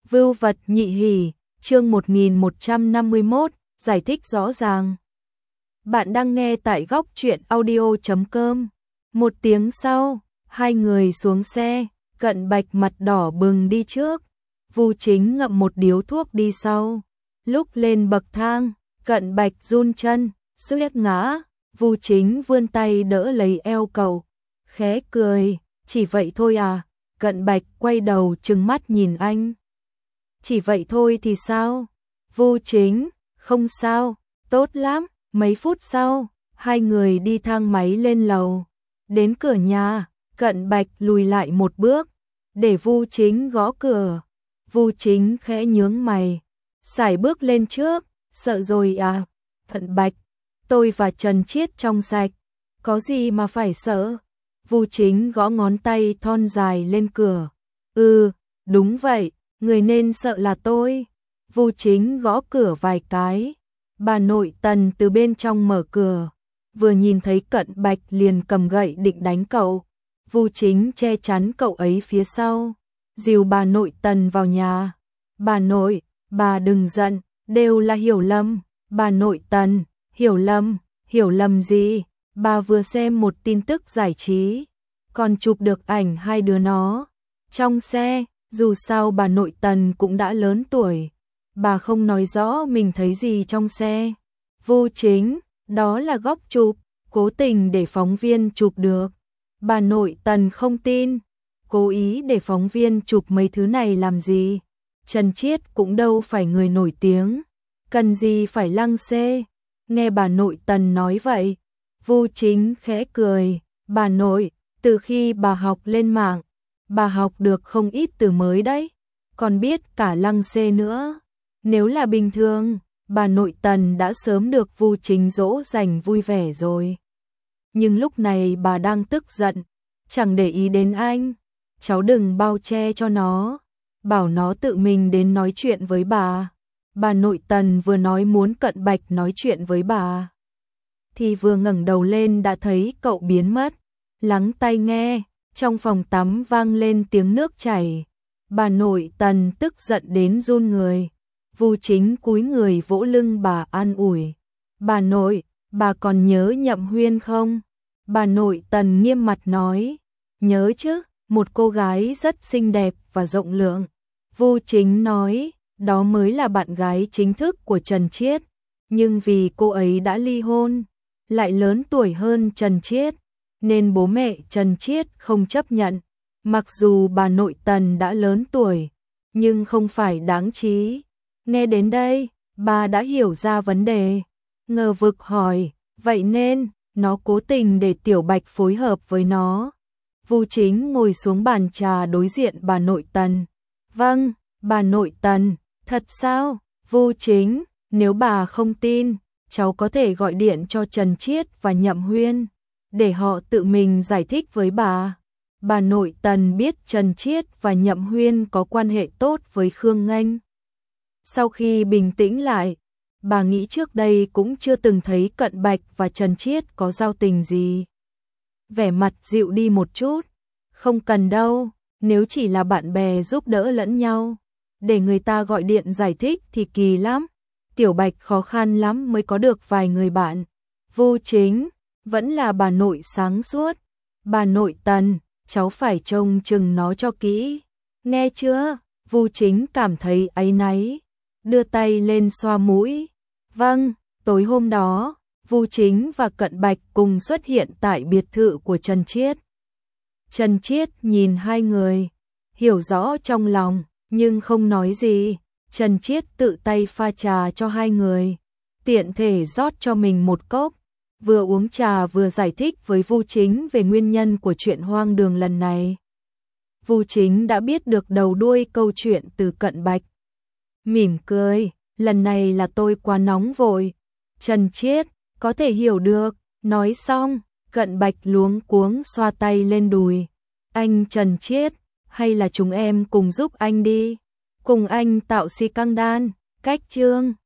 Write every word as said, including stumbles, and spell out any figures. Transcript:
Vưu vật nhị hỉ, chương một nghìn một trăm năm mươi mốt, giải thích rõ ràng. Bạn đang nghe tại góc truyện audio chấm com. Một tiếng sau, hai người xuống xe, Cận Bạch mặt đỏ bừng đi trước, Vu Chính ngậm một điếu thuốc đi sau. Lúc lên bậc thang, Cận Bạch run chân, suýt ngã, Vu Chính vươn tay đỡ lấy eo cậu, khẽ cười, chỉ vậy thôi à? Cận Bạch quay đầu trừng mắt nhìn anh. Chỉ vậy thôi thì sao? Vu Chính, không sao, tốt lắm. Mấy phút sau, hai người đi thang máy lên lầu. Đến cửa nhà, Cận Bạch lùi lại một bước, để Vu Chính gõ cửa. Vu Chính khẽ nhướng mày, sải bước lên trước, sợ rồi à? Cận Bạch, tôi và Trần Chiết trong sạch, có gì mà phải sợ? Vu Chính gõ ngón tay thon dài lên cửa. Ừ, đúng vậy, người nên sợ là tôi. Vu Chính gõ cửa vài cái. Bà nội Tần từ bên trong mở cửa, vừa nhìn thấy Cận Bạch liền cầm gậy định đánh cậu. Vu Chính che chắn cậu ấy phía sau, dìu bà nội Tần vào nhà. Bà nội, bà đừng giận, đều là hiểu lầm. Bà nội Tần, hiểu lầm, hiểu lầm gì? Bà vừa xem một tin tức giải trí, còn chụp được ảnh hai đứa nó trong xe. Dù sao bà nội Tần cũng đã lớn tuổi, bà không nói rõ mình thấy gì trong xe. Vu Chính, đó là góc chụp, cố tình để phóng viên chụp được. Bà nội Tần không tin, cố ý để phóng viên chụp mấy thứ này làm gì? Trần Chiết cũng đâu phải người nổi tiếng, cần gì phải lăng xê. Nghe bà nội Tần nói vậy, Vu Chính khẽ cười. Bà nội, từ khi bà học lên mạng, bà học được không ít từ mới đấy, còn biết cả lăng xê nữa. Nếu là bình thường, bà nội Tần đã sớm được Vu Chính dỗ dành vui vẻ rồi. Nhưng lúc này bà đang tức giận, chẳng để ý đến anh. Cháu đừng bao che cho nó, bảo nó tự mình đến nói chuyện với bà. Bà nội Tần vừa nói muốn Cận Bạch nói chuyện với bà, thì vừa ngẩng đầu lên đã thấy cậu biến mất. Lắng tai nghe, trong phòng tắm vang lên tiếng nước chảy. Bà nội Tần tức giận đến run người. Vu Chính cúi người vỗ lưng bà an ủi. Bà nội, bà còn nhớ Nhậm Huyên không? Bà nội Tần nghiêm mặt nói. Nhớ chứ, một cô gái rất xinh đẹp và rộng lượng. Vu Chính nói, đó mới là bạn gái chính thức của Trần Chiết. Nhưng vì cô ấy đã ly hôn, lại lớn tuổi hơn Trần Chiết, nên bố mẹ Trần Chiết không chấp nhận. Mặc dù bà nội Tần đã lớn tuổi, nhưng không phải đáng trí. Nghe đến đây, bà đã hiểu ra vấn đề, ngờ vực hỏi, vậy nên, nó cố tình để Tiểu Bạch phối hợp với nó. Vu Chính ngồi xuống bàn trà đối diện bà nội Tần. Vâng, bà nội Tần, thật sao? Vu Chính, nếu bà không tin, cháu có thể gọi điện cho Trần Chiết và Nhậm Huyên, để họ tự mình giải thích với bà. Bà nội Tần biết Trần Chiết và Nhậm Huyên có quan hệ tốt với Khương Nghênh. Sau khi bình tĩnh lại, bà nghĩ trước đây cũng chưa từng thấy Cận Bạch và Trần Chiết có giao tình gì. Vẻ mặt dịu đi một chút. Không cần đâu, nếu chỉ là bạn bè giúp đỡ lẫn nhau, để người ta gọi điện giải thích thì kỳ lắm. Tiểu Bạch khó khăn lắm mới có được vài người bạn. Vu Chính, vẫn là bà nội sáng suốt. Bà nội Tần, cháu phải trông chừng nó cho kỹ, nghe chưa? Vu Chính cảm thấy áy náy, đưa tay lên xoa mũi. Vâng, tối hôm đó, Vu Chính và Cận Bạch cùng xuất hiện tại biệt thự của Trần Chiết. Trần Chiết nhìn hai người, hiểu rõ trong lòng, nhưng không nói gì. Trần Chiết tự tay pha trà cho hai người, tiện thể rót cho mình một cốc, vừa uống trà vừa giải thích với Vu Chính về nguyên nhân của chuyện hoang đường lần này. Vu Chính đã biết được đầu đuôi câu chuyện từ Cận Bạch, mỉm cười, lần này là tôi quá nóng vội. Trần Chiết, có thể hiểu được. Nói xong, Cận Bạch luống cuống xoa tay lên đùi. Anh Trần Chiết, hay là chúng em cùng giúp anh đi, cùng anh tạo si căng đan, cách chương.